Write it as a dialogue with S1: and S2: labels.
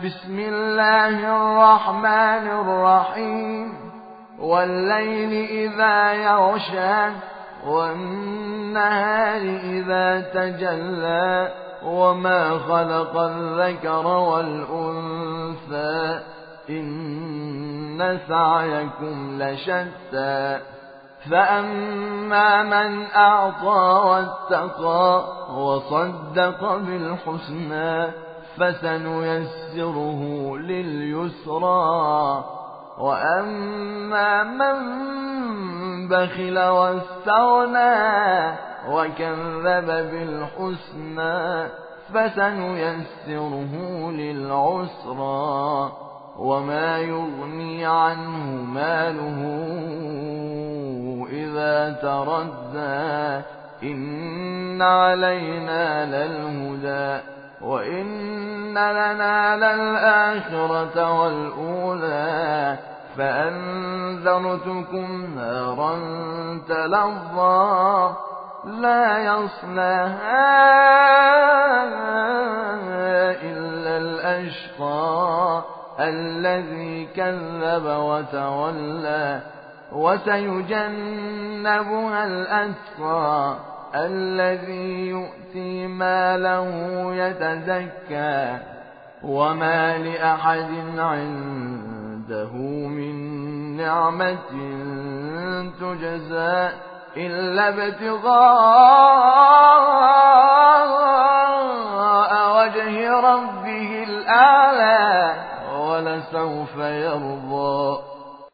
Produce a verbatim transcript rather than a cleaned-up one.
S1: بسم الله الرحمن الرحيم والليل إذا يغشى والنهار إذا تجلى وما خلق الذكر والأنثى إن سعيكم لشتى فأما من أعطى واتقى وصدق بالحسنى فسنيسره لليسرى وأما من بخل واستغنى وكذب بالحسنى فسنيسره للعسرى وما يغني عنه ماله إذا تردى إن علينا للهدى وإن لنا للآخرة والأولى فأنذرتكم نارا تلظى لا يصلاها إلا الأشقى الذي كذب وتولى وسيجنبها الأتقى الذي يؤتي ماله يتزكى وما لأحد عنده من نعمة تجزى إلا ابتغاء وجه ربه الأعلى ولسوف يرضى.